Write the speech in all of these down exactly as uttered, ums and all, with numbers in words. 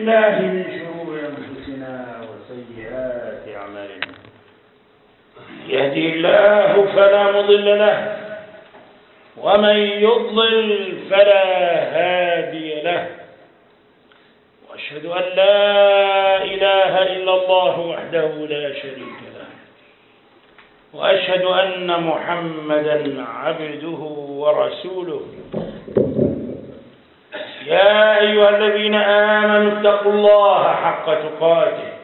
بالله من شرور أنفسنا وسيئات أعمالنا. يهدي الله فلا مضل له ومن يضلل فلا هادي له، وأشهد أن لا إله إلا الله وحده لا شريك له، وأشهد أن محمدا عبده ورسوله. يا أيها الذين آمنوا اتقوا الله حق تقاته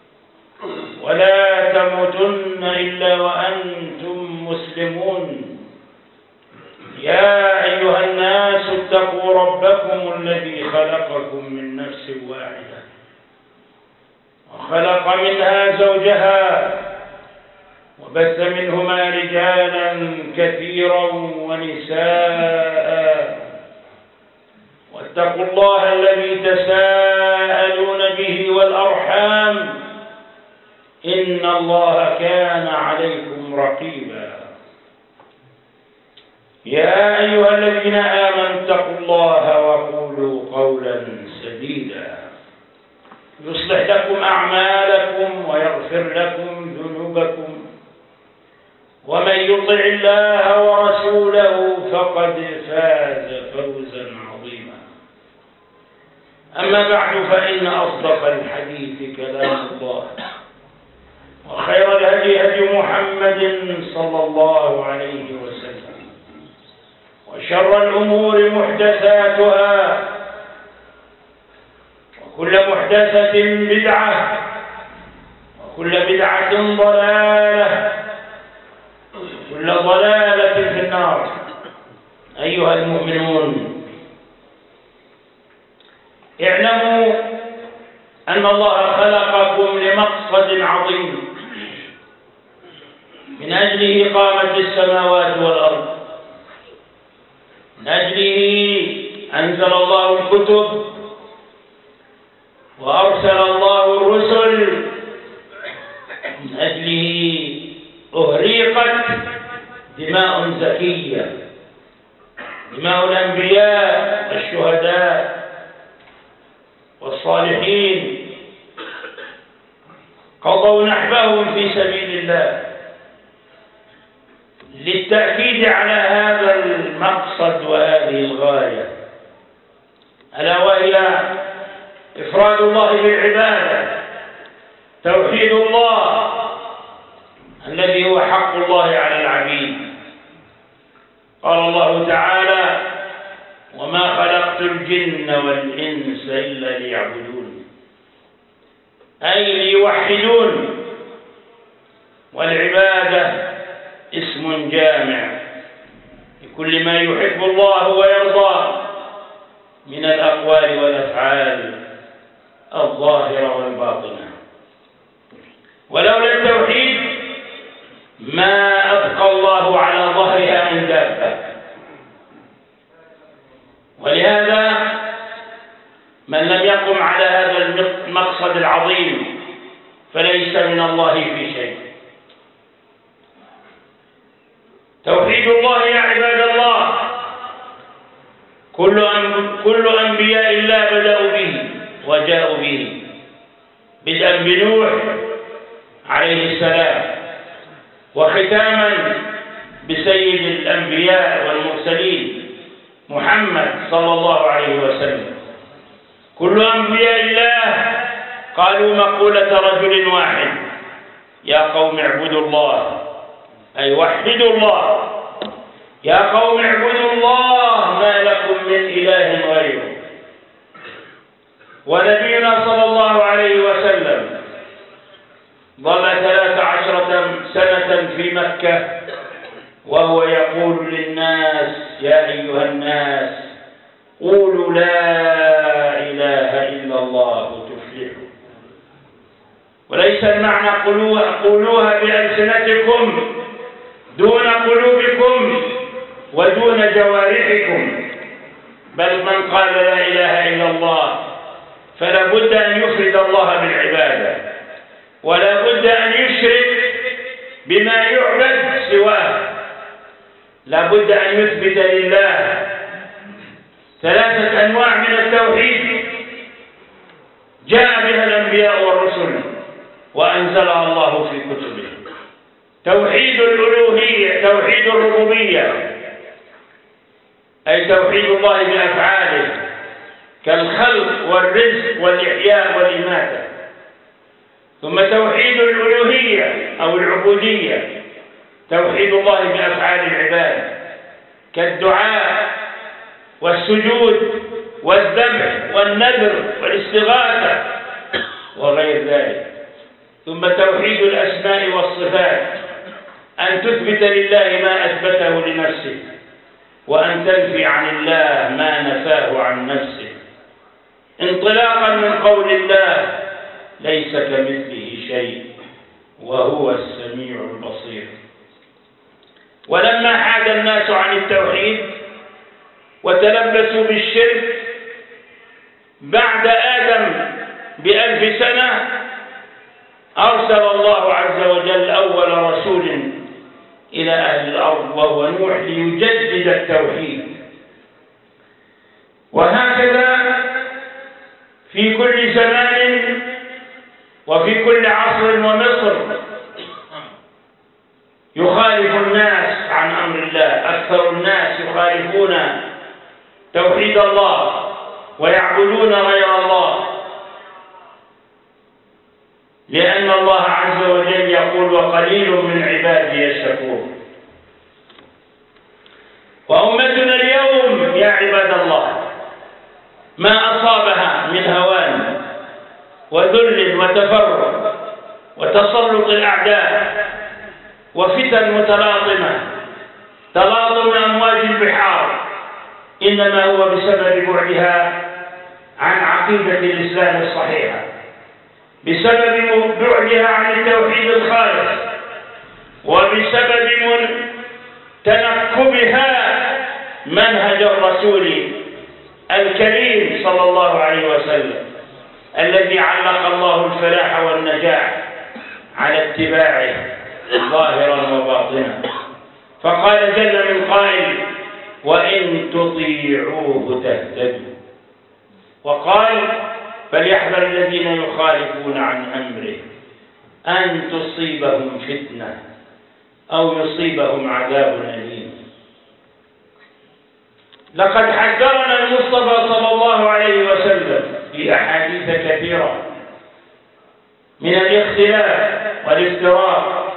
ولا تموتن إلا وأنتم مسلمون. يا أيها الناس اتقوا ربكم الذي خلقكم من نفس واحدة وخلق منها زوجها وبث منهما رجالا كثيرا ونساء، واتقوا الله الذي تساءلون به والأرحام إن الله كان عليكم رقيبا. يا أيها الذين آمنوا اتقوا الله وقولوا قولا سديدا يصلح لكم أعمالكم ويغفر لكم ذنوبكم، ومن يطع الله ورسوله فقد فاز فوزا عظيما. أما بعد، فإن أصدق الحديث كلام الله، وخير الهدي هدي محمد صلى الله عليه وسلم، وشر الأمور محدثاتها، وكل محدثة بدعة، وكل بدعة ضلالة، وكل ضلالة في النار. أيها المؤمنون، اعلموا أن الله خلقكم لمقصد عظيم، من أجله قامت السماوات والأرض، من أجله أنزل الله الكتب وأرسل الله الرسل، من أجله أهريقت دماء زكية، دماء الأنبياء والشهداء والصالحين قضوا نحبهم في سبيل الله، للتأكيد على هذا المقصد وهذه الغاية، ألا وهي إفراد الله بالعبادة، توحيد الله الذي هو حق الله على العبيد. قال الله تعالى: وما خلقت الجن والإنس إلا ليعبدون، أي ليوحدون. والعبادة اسم جامع لكل ما يحب الله ويرضى من الأقوال والأفعال الظاهرة والباطنة. ولولا التوحيد ما أبقى الله على ظهرها من دابة. ولهذا من لم يقم على هذا المقصد العظيم فليس من الله في شيء. توحيد الله يا عباد الله كل كل أنبياء الله بدأوا به وجاءوا به، بدءا بنوح عليه السلام، وختاما بسيد الأنبياء والمرسلين محمد صلى الله عليه وسلم. كل أنبياء الله قالوا مقولة رجل واحد: يا قوم اعبدوا الله، أي وحدوا الله. يا قوم اعبدوا الله ما لكم من إله غيره. ونبينا صلى الله عليه وسلم ظل ثلاث عشرة سنة في مكة وهو يقول للناس: يا أيها الناس قولوا لا إله إلا الله تفلحوا. وليس المعنى قولوها بألسنتكم دون قلوبكم ودون جوارحكم، بل من قال لا إله إلا الله فلا بد أن يفرد الله بالعبادة، ولا بد أن يشرك بما يعبد سواه، لا بد أن يثبت لله ثلاثة أنواع من التوحيد: جاء بها الأنبياء والرسل وأنزلها الله في كتبه. توحيد الألوهية، توحيد الربوبية، أي توحيد الله بأفعاله كالخلق والرزق والإحياء والإماتة. ثم توحيد الألوهية أو العبودية، توحيد الله بأفعال العباد كالدعاء والسجود والذبح والنذر والاستغاثة وغير ذلك. ثم توحيد الأسماء والصفات، أن تثبت لله ما أثبته لنفسه وأن تنفي عن الله ما نفاه عن نفسه، انطلاقا من قول الله ليس كمثله شيء وهو السميع البصير. ولما حاد الناس عن التوحيد وتلبسوا بالشرك بعد آدم بألف سنة، أرسل الله عز وجل أول رسول إلى أهل الأرض وهو نوح ليجدد التوحيد. وهكذا في كل زمان وفي كل عصر ومصر يخالف الناس عن أمر الله، أكثر الناس يخالفون توحيد الله ويعبدون غير الله، لأن الله عز وجل يقول وقليل من عبادي الشكور. وأمتنا اليوم يا عباد الله ما أصابها من هوان وذل وتفرق وتسلط الأعداء وفتن متلاطمة تلاطم أمواج البحار، إنما هو بسبب بعدها عن عقيدة الإسلام الصحيحة، بسبب بعدها عن التوحيد الخالص، وبسبب تنكبها منهج الرسول الكريم صلى الله عليه وسلم الذي علق الله الفلاح والنجاح على اتباعه ظاهرا وباطنا. فقال جل من قائل وإن تطيعوه تهتدوا، وقال فليحذر الذين يخالفون عن أمره أن تصيبهم فتنة أو يصيبهم عذاب أليم. لقد حذرنا المصطفى صلى الله عليه وسلم في أحاديث كثيرة من الاختلاف والافتراق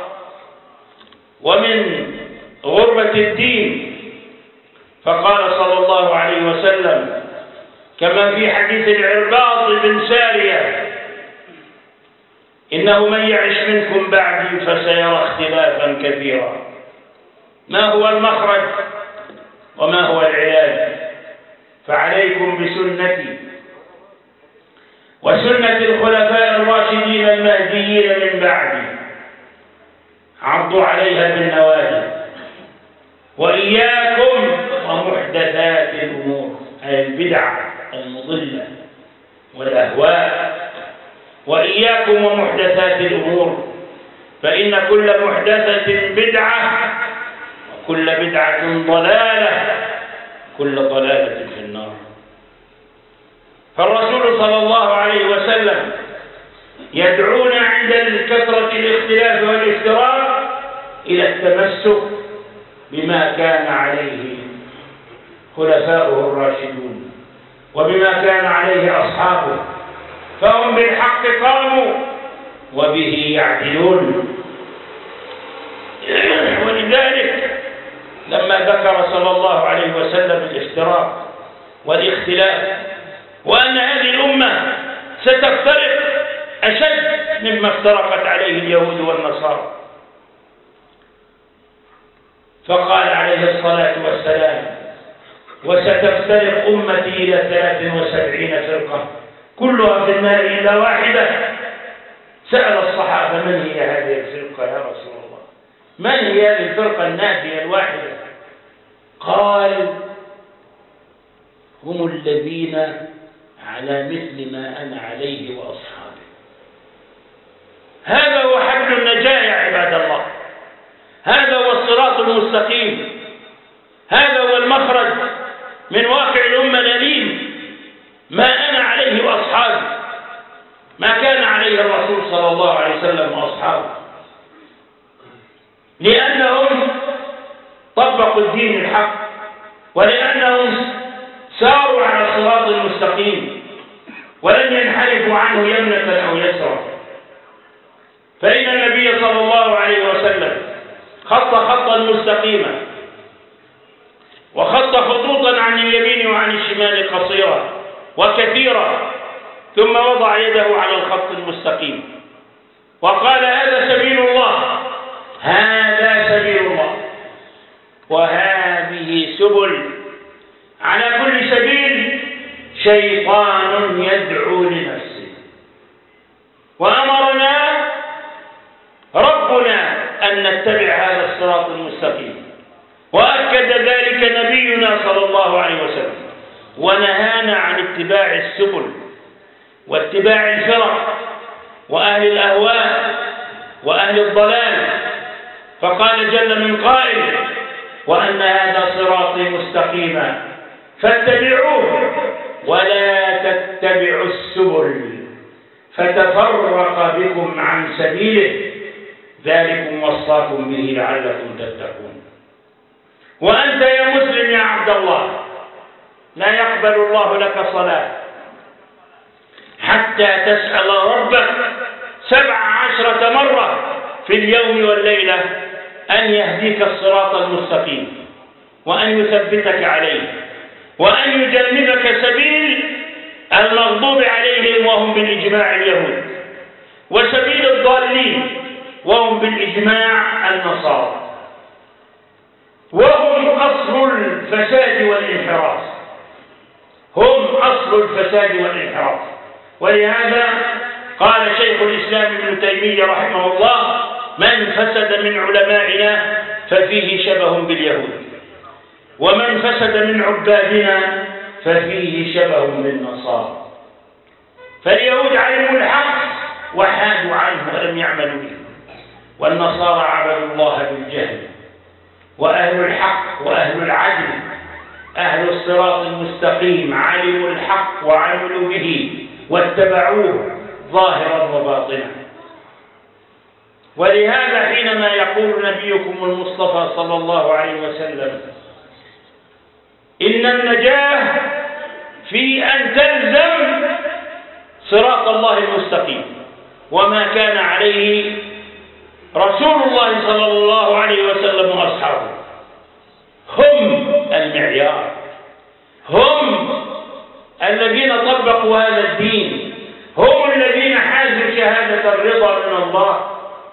ومن غربة الدين، فقال صلى الله عليه وسلم كما في حديث العرباض بن سارية إنه من يعش منكم بعدي فسيرى اختلافا كثيرا. ما هو المخرج وما هو العلاج؟ فعليكم بسنتي وسنة الخلفاء الراشدين المهديين من بعدي، عضوا عليها بالنواجذ، وإياكم ومحدثات الأمور أي البدع المضلة والأهواء، وإياكم ومحدثات الأمور فإن كل محدثة بدعة وكل بدعة ضلالة كل ضلالة في النار. فالرسول صلى الله عليه وسلم يدعونا عند الكثرة الاختلاف والافتراق إلى التمسك بما كان عليه خلفاؤه الراشدون وبما كان عليه أصحابه، فهم بالحق قاموا وبه يعدلون. ولذلك لما ذكر صلى الله عليه وسلم الافتراق والاختلاف وأن هذه الأمة ستفترق أشد مما افترقت عليه اليهود والنصارى، فقال عليه الصلاة والسلام وستفترق أمتي إلى ثلاث وسبعين فرقة كلها في النار إلا واحدة. سأل الصحابة من هي هذه الفرقة يا رسول الله؟ من هي هذه الفرقة الناجية الواحدة؟ قال هم الذين على مثل ما أنا عليه وأصحابي. هذا هو حبل النجاة يا عباد الله، هذا هو الصراط المستقيم، هذا هو المخرج من واقع الأمة الأليم، ما أنا عليه وأصحابي. ما كان عليه الرسول صلى الله عليه وسلم وأصحابه، لأنهم طبقوا الدين الحق، ولأنهم ساروا على الصراط المستقيم ولم ينحرفوا عنه يمنة أو يسرا. فإن النبي صلى الله عليه وسلم خط خطا مستقيما، وخط خطوطا عن اليمين وعن الشمال قصيرة وكثيرة، ثم وضع يده على الخط المستقيم وقال: هذا سبيل الله، هذا سبيل الله، وهذه سبل، على كل سبيل شيطان يدعو لنفسه. وأمرنا ربنا أن نتبع هذا الصراط المستقيم، وأكد ذلك نبينا صلى الله عليه وسلم، ونهانا عن اتباع السبل واتباع الفرق وأهل الأهواء وأهل الضلال، فقال جل من قائل: وأن هذا صراطي مستقيما فاتبعوه ولا تتبعوا السبل فتفرق بكم عن سبيله ذلكم وصاكم به لعلكم تتقون. وأنت يا مسلم يا عبد الله لا يقبل الله لك صلاة حتى تسأل ربك سبع عشرة مرة في اليوم والليلة أن يهديك الصراط المستقيم، وأن يثبتك عليه، وأن يجنبك سبيل المغضوب عليهم وهم بالإجماع اليهود، وسبيل الضالين وهم بالإجماع النصارى، وهم أصل الفساد والانحراف، هم أصل الفساد والانحراف. ولهذا قال شيخ الإسلام ابن تيمية رحمه الله: من فسد من علمائنا ففيه شبه باليهود، ومن فسد من عبادنا ففيه شبه بالنصارى. فاليهود علموا الحق وحادوا عنه ولم يعملوا به، والنصارى عبدوا الله بالجهل. وأهل الحق وأهل العدل أهل الصراط المستقيم علموا الحق وعملوا به واتبعوه ظاهرا وباطنا. ولهذا حينما يقول نبيكم المصطفى صلى الله عليه وسلم: إن النجاة في أن تلزم صراط الله المستقيم وما كان عليه رسول الله صلى الله عليه وسلم وأصحابه، هم المعيار، هم الذين طبقوا هذا الدين، هم الذين حازوا شهادة الرضا من الله.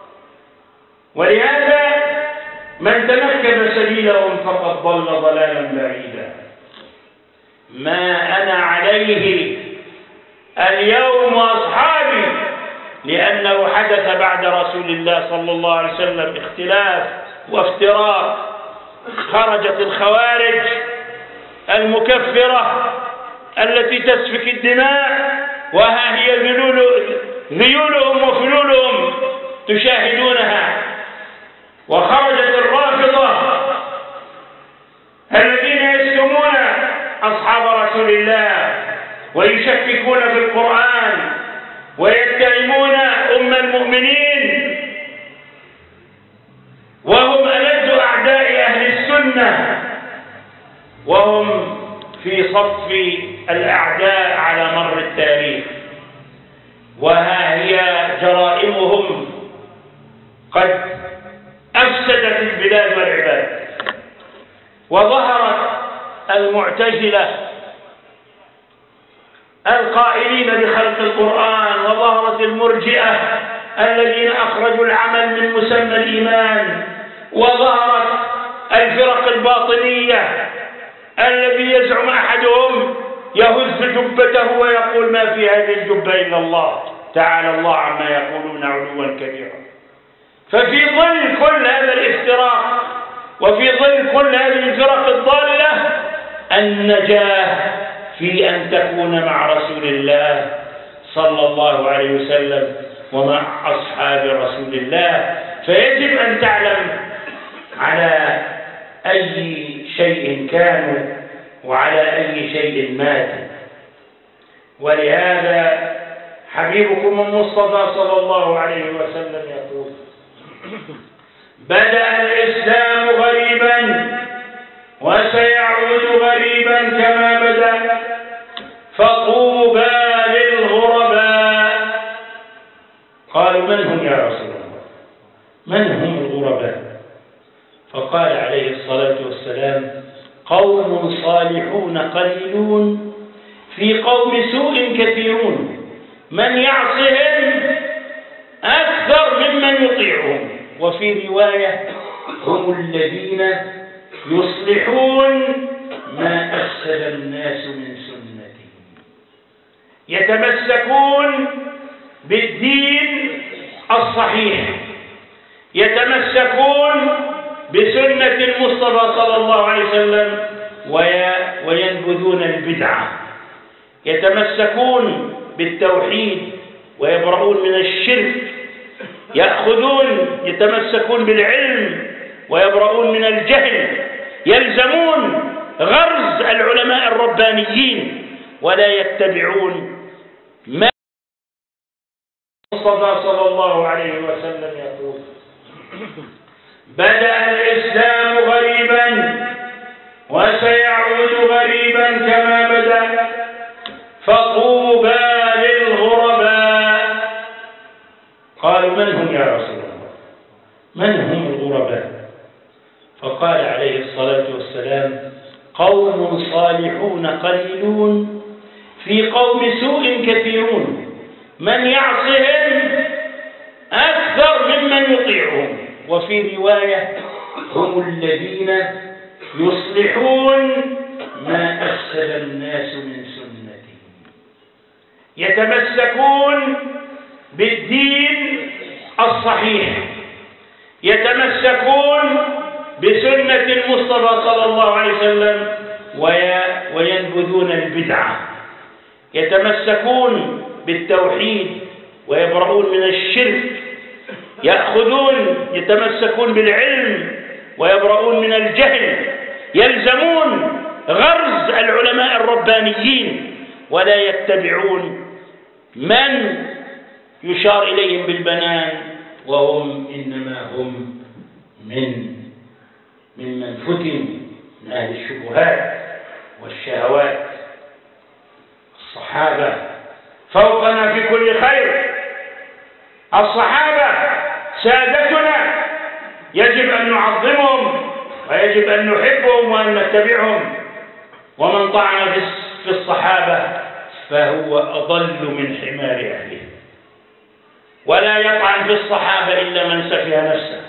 ولهذا من تنكب سبيلهم فقد ضل ضلالا بعيدا. ما أنا عليه اليوم وأصحابي، لأنه حدث بعد رسول الله صلى الله عليه وسلم اختلاف وافتراق. خرجت الخوارج المكفرة التي تسفك الدماء، وها هي ذيولهم وفلولهم تشاهدونها. وخرجت الرافضة الذين يشتمون أصحاب رسول الله ويشككون في القرآن ويتهمون أم المؤمنين، وهم ألد أعداء أهل السنة، وهم في صف الأعداء على مر التاريخ. وها هي جرائمهم قد أفسدت البلاد والعباد. وظهرت المعتزلة القائلين بخلق القرآن، وظهرت المرجئة الذين أخرجوا العمل من مسمى الإيمان، وظهرت الفرق الباطنية الذي يزعم أحدهم يهز جبته ويقول: ما في هذه الجبة إلا الله، تعالى الله عما يقولون علوا كبيرا. ففي ظل كل هذا الافتراق وفي ظل كل هذه الفرق الضالة النجاة في أن تكون مع رسول الله صلى الله عليه وسلم ومع أصحاب رسول الله. فيجب أن تعلم على أي شيء كانوا وعلى أي شيء ماتوا. ولهذا حبيبكم المصطفى صلى الله عليه وسلم يقول: بدأ الإسلام غريبا وسيعود غريبا كما بدأ، فطوبى للغرباء. قالوا: من هم يا رسول الله؟ من هم الغرباء؟ فقال عليه الصلاة والسلام: قوم صالحون قليلون في قوم سوء كثيرون، من يعصهم أكثر ممن يطيعهم. وفي رواية: هم الذين يصلحون ما أفسد الناس من سنتهم، يتمسكون بالدين الصحيح، يتمسكون بسنة المصطفى صلى الله عليه وسلم وينبذون البدعة، يتمسكون بالتوحيد ويبرؤون من الشرك، يأخذون يتمسكون بالعلم ويبرؤون من الجهل، يلزمون غرز العلماء الربانيين ولا يتبعون ما المصطفى صلى الله عليه وسلم يقول: بدأ الإسلام غريبا وسيعود غريبا كما بدأ، فطوبى للغرباء. قالوا: من هم يا رسول الله؟ من هم الغرباء؟ فقال عليه الصلاة والسلام: قوم صالحون قليلون في قوم سوء كثيرون، من يعصهم أكثر ممن يطيعهم. وفي رواية: هم الذين يصلحون ما أفسد الناس من سنتهم، يتمسكون بالدين الصحيح، يتمسكون بسنة المصطفى صلى الله عليه وسلم وينبذون البدعة، يتمسكون بالتوحيد ويبرؤون من الشرك، يأخذون يتمسكون بالعلم ويبرؤون من الجهل، يلزمون غرز العلماء الربانيين ولا يتبعون من يشار إليهم بالبنان، وهم إنما هم من ممن فتن من أهل الشبهات والشهوات. الصحابة فوقنا في كل خير، الصحابة سادتنا، يجب أن نعظمهم ويجب أن نحبهم وأن نتبعهم. ومن طعن في الصحابة فهو أضل من حمار أهله، ولا يطعن في الصحابة إلا من سفه نفسه.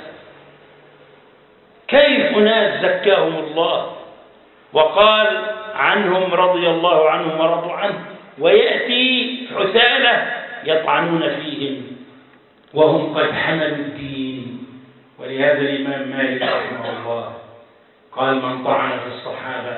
كيف ناس زكاهم الله وقال عنهم رضي الله عنهم ورضوا عنه، ويأتي حثالة يطعنون فيهم وهم قد حملوا الدين. ولهذا الإمام مالك رحمه الله قال: من طعن في الصحابة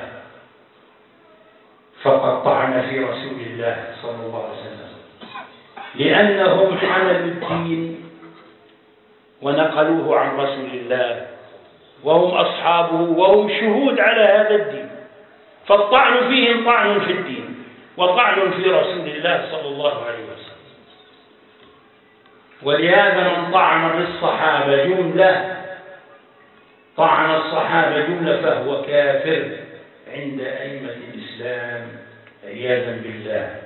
فقد طعن في رسول الله صلى الله عليه وسلم، لأنهم حملوا الدين ونقلوه عن رسول الله، وهم أصحابه وهم شهود على هذا الدين، فالطعن فيهم طعن في الدين وطعن في رسول الله صلى الله عليه وسلم. ولهذا من طعن بالصحابة جملة طعن الصحابة جملة فهو كافر عند أئمة الإسلام عياذا بالله.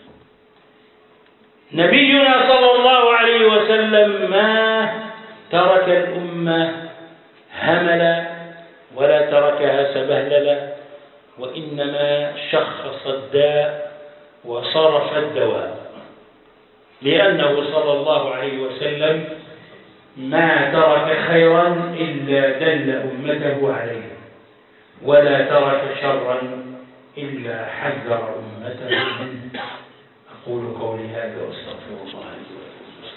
نبينا صلى الله عليه وسلم ما ترك الأمة هملا ولا تركها سبهللا، وإنما شخص الداء وصرف الدواء، لأنه صلى الله عليه وسلم ما ترك خيرا إلا دل أمته عليه، ولا ترك شرا إلا حذر أمته منه. أقول قولي هذا وأستغفر الله لي ولكم.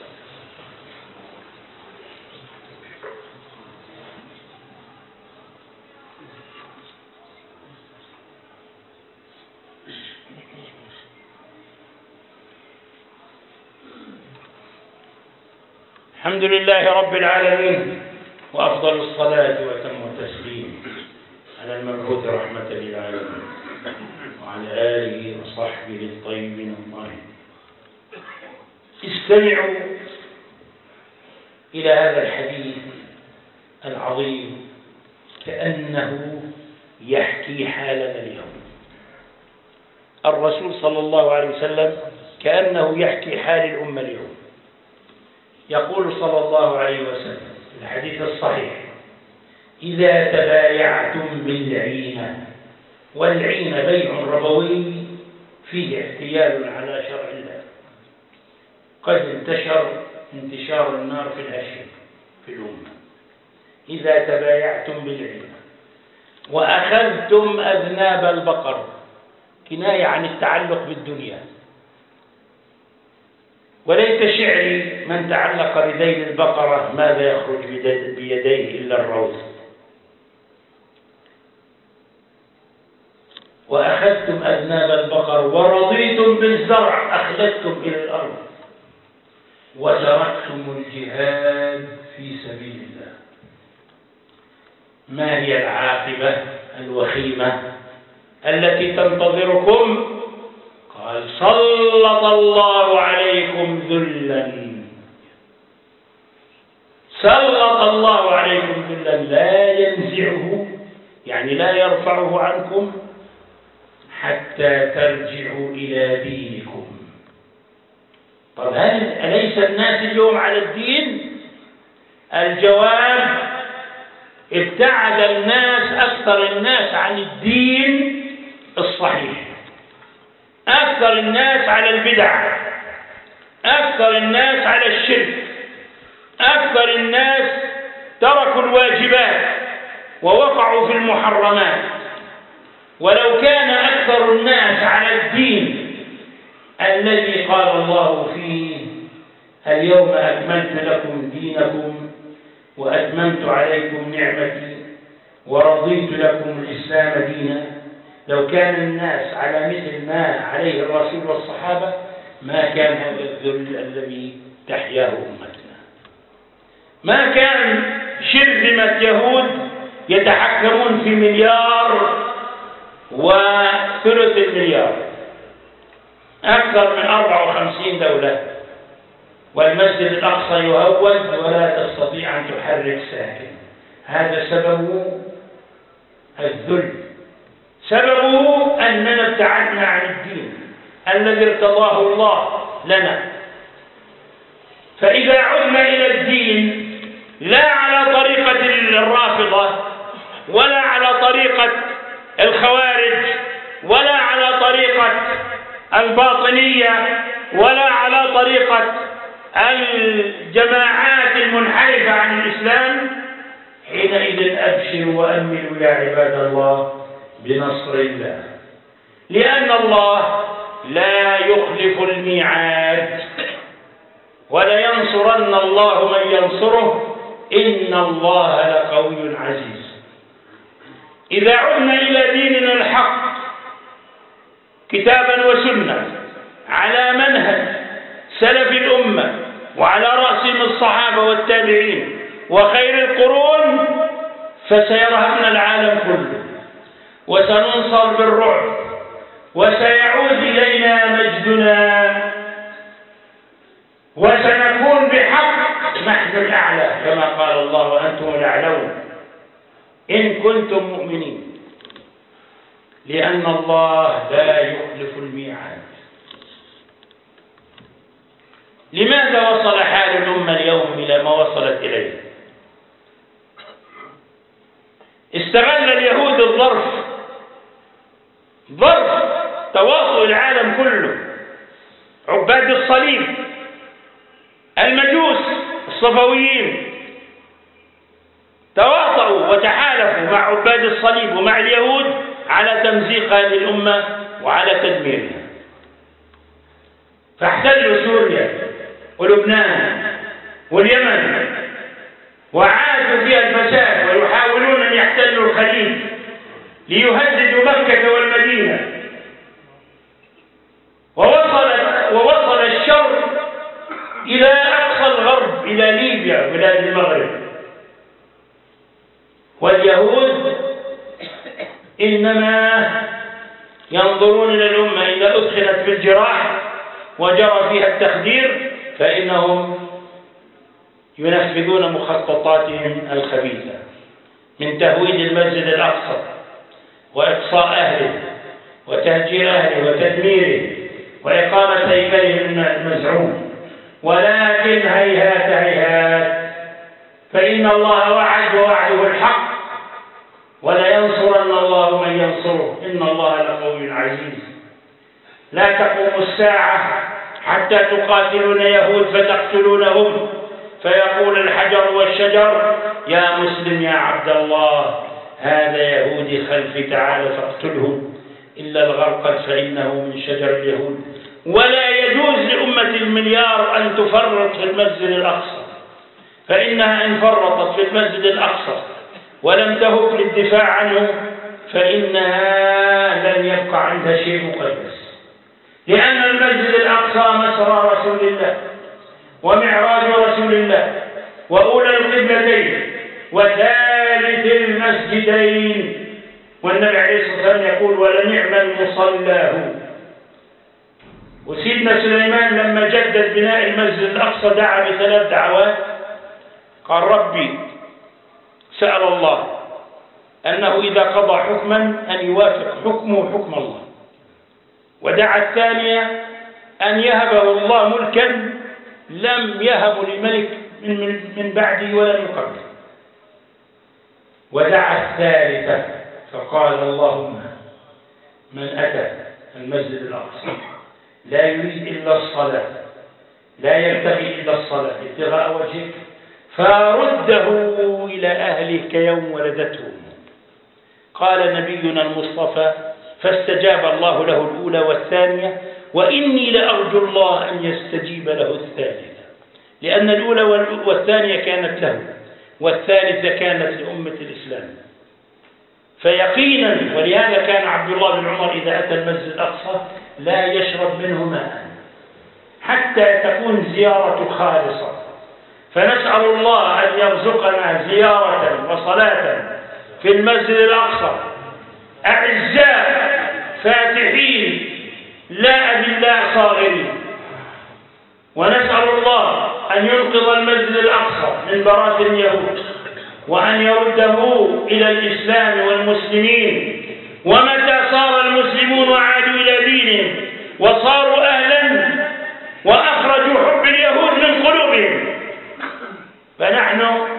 الحمد لله رب العالمين، وأفضل الصلاة وتم التسليم على المبعوث رحمة للعالمين وعلى آله وصحبه الطيبين الطاهرين. استمعوا إلى هذا الحديث العظيم كأنه يحكي حالنا اليوم. الرسول صلى الله عليه وسلم كأنه يحكي حال الأمة اليوم. يقول صلى الله عليه وسلم في الحديث الصحيح: إذا تبايعتم بالعينة، والعينة بيع ربوي فيه احتيال على شرع الله، قد انتشر انتشار النار في الهشيم في الأمة. إذا تبايعتم بالعينة وأخذتم أذناب البقر، كناية عن التعلق بالدنيا. وليت شعري من تعلق بذيل البقرة ماذا يخرج بيديه إلا الروث. وأخذتم أذناب البقر ورضيتم بالزرع، أخلدتم إلى الأرض وتركتم الجهاد في سبيل الله. ما هي العاقبة الوخيمة التي تنتظركم؟ قال: سلط الله عليكم ذلا، سلط الله عليكم ذلا لا ينزعه، يعني لا يرفعه عنكم حتى ترجعوا إلى دينكم. طب هل أليس الناس اليوم على الدين؟ الجواب: ابتعد الناس، أكثر الناس عن الدين الصحيح، أكثر الناس على البدع، أكثر الناس على الشرك، أكثر الناس تركوا الواجبات ووقعوا في المحرمات. ولو كان أكثر الناس على الدين الذي قال الله فيه: اليوم أكملت لكم دينكم وأتممت عليكم نعمتي ورضيت لكم الإسلام دينا، لو كان الناس على مثل ما عليه الرسول والصحابة ما كان هذا الذل الذي تحياه أمتنا، ما كان شرذمة يهود يتحكمون في مليار وثلث المليار، أكثر من أربع وخمسين دولة، والمسجد الأقصى يهود ولا تستطيع أن تحرك ساكن. هذا سببه الذل، سببه أننا ابتعدنا عن الدين الذي ارتضاه الله لنا. فإذا عدنا إلى الدين لا على طريقة الرافضة ولا على طريقة الخوارج ولا على طريقة الباطنية ولا على طريقة الجماعات المنحرفة عن الإسلام، حينئذ أبشروا وأملوا يا عباد الله بنصر الله، لأن الله لا يخلف الميعاد، ولينصرن الله من ينصره إن الله لقوي عزيز. إذا عدنا إلى ديننا الحق كتابا وسنة على منهج سلف الأمة وعلى رأسهم الصحابة والتابعين وخير القرون، فسيرهبنا العالم كله وسننصر بالرعب وسيعود إلينا مجدنا وسنكون بحق نحن الأعلى كما قال الله: وأنتم الأعلون إن كنتم مؤمنين، لأن الله لا يخلف الميعاد. لماذا وصل حال الأمة اليوم إلى ما وصلت إليه؟ استغل اليهود الظرف، ظرف تواصل العالم كله، عباد الصليب، المجوس الصفويين تواطؤوا وتحالفوا مع عباد الصليب ومع اليهود على تمزيق هذه الأمة وعلى تدميرها، فاحتلوا سوريا ولبنان واليمن وعادوا فيها الفساد، ويحاولون أن يحتلوا الخليج ليهددوا مكة والمدينة، ووصل ووصل الشر إلى أقصى الغرب، إلى ليبيا بلاد المغرب. واليهود إنما ينظرون إلى الأمة إذا أدخلت في الجراح وجرى فيها التخدير فإنهم ينفذون مخططاتهم الخبيثة من تهويد المسجد الأقصى وإقصاء أهله وتهجير أهله وتدميره وإقامة هيكلهم المزعوم. ولكن هيهات هيهات، فإن الله وعد ووعده الحق، ولينصرن الله من ينصره، إن الله لقوي عزيز. لا تقوم الساعة حتى تقاتلون يهود فتقتلونهم، فيقول الحجر والشجر يا مسلم يا عبد الله هذا يهودي خلفي تعال فاقتله، إلا الغرقد فإنه من شجر اليهود. ولا يجوز لأمة المليار أن تفرط في المسجد الأقصى، فإنها إن فرطت في المسجد الأقصى ولم تهب للدفاع عنه فإنها لن يبقى عندها شيء مقدس، لأن المسجد الأقصى مسرى رسول الله ومعراج رسول الله وأولى القبلتين وثالث المسجدين. والنبي عليه الصلاة والسلام يقول ولنعم المصلاه. وسيدنا سليمان لما جدد بناء المسجد الأقصى دعا بثلاث دعوات. قال ربي سأل الله أنه إذا قضى حكما أن يوافق حكمه حكم الله، ودعا الثانية أن يهبه الله ملكا لم يهب لملك من, من بعده ولا من قبله، ودعا الثالثة فقال اللهم من أتى المسجد الأقصى لا يريد إلا الصلاة، لا يبتغي إلا الصلاة ابتغاء وجهك فرده إلى أهله كيوم ولدته. قال نبينا المصطفى فاستجاب الله له الأولى والثانية، وإني لأرجو الله أن يستجيب له الثالثة، لأن الأولى والثانية كانت له والثالثة كانت لأمة الإسلام. فيقينا ولهذا كان عبد الله بن عمر إذا أتى المسجد الأقصى لا يشرب منه ماء حتى تكون زيارة خالصة. فنسأل الله أن يرزقنا زيارة وصلاة في المسجد الأقصى أعزاء فاتحين لا أذلاء صاغرين، ونسأل الله أن ينقذ المسجد الأقصى من براثن اليهود وأن يرده إلى الإسلام والمسلمين. ومتى صار المسلمون وعادوا إلى دينهم وصاروا أهلا وأخرجوا حب اليهود من قلوبهم، فنحن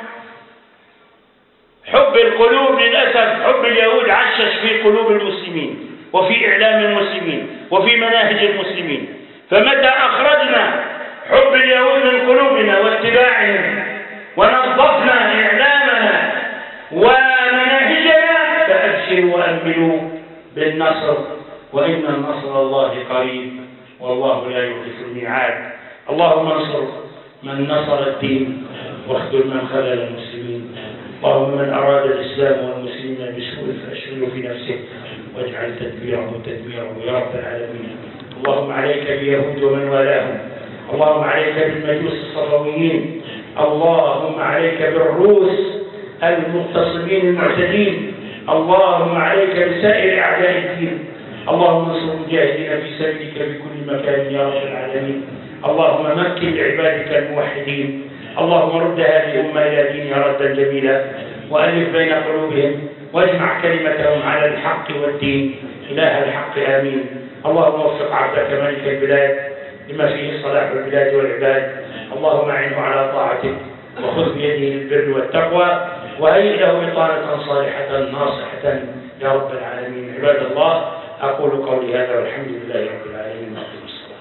حب القلوب للأسف حب اليهود عشش في قلوب المسلمين وفي إعلام المسلمين وفي مناهج المسلمين. فمتى أخرجنا حب اليهود من قلوبنا واتباعهم ونظفنا إعلامنا ومناهجنا فأبشروا وأملوا بالنصر، وإن النصر الله قريب والله لا يخلف الميعاد. اللهم انصر من نصر الدين واخذل من خذل المسلمين. اللهم من أراد الإسلام والمسلمين بسوء فأشغله في نفسه واجعل تدبيره تدميره يا رب العالمين. اللهم عليك باليهود ومن والاهم، اللهم عليك بالمجوس الصلويين، اللهم عليك بالروس المغتصبين المعتدين، اللهم عليك بسائر أعداء الدين. اللهم انصر المجاهدين في سبيلك بكل مكان يا رب العالمين. اللهم مكن لعبادك الموحدين، اللهم رد هذه الأمة إلى دينها ردا جميلا، وألف بين قلوبهم واجمع كلمتهم على الحق والدين إله الحق آمين. اللهم وفق عبدك ملك البلاد لما فيه صلاح البلاد والعباد، اللهم أعنه على طاعتك وخذ بيده البر والتقوى وهيئ له بطانة صالحة ناصحة يا رب العالمين. عباد الله أقول قولي هذا والحمد لله رب العالمين. أقم الصلاة.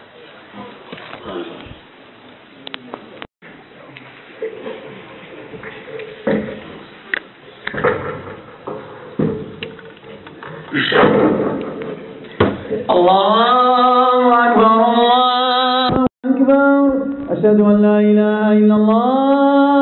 الله أكبر الله أكبر، أشهد أن لا إله إلا الله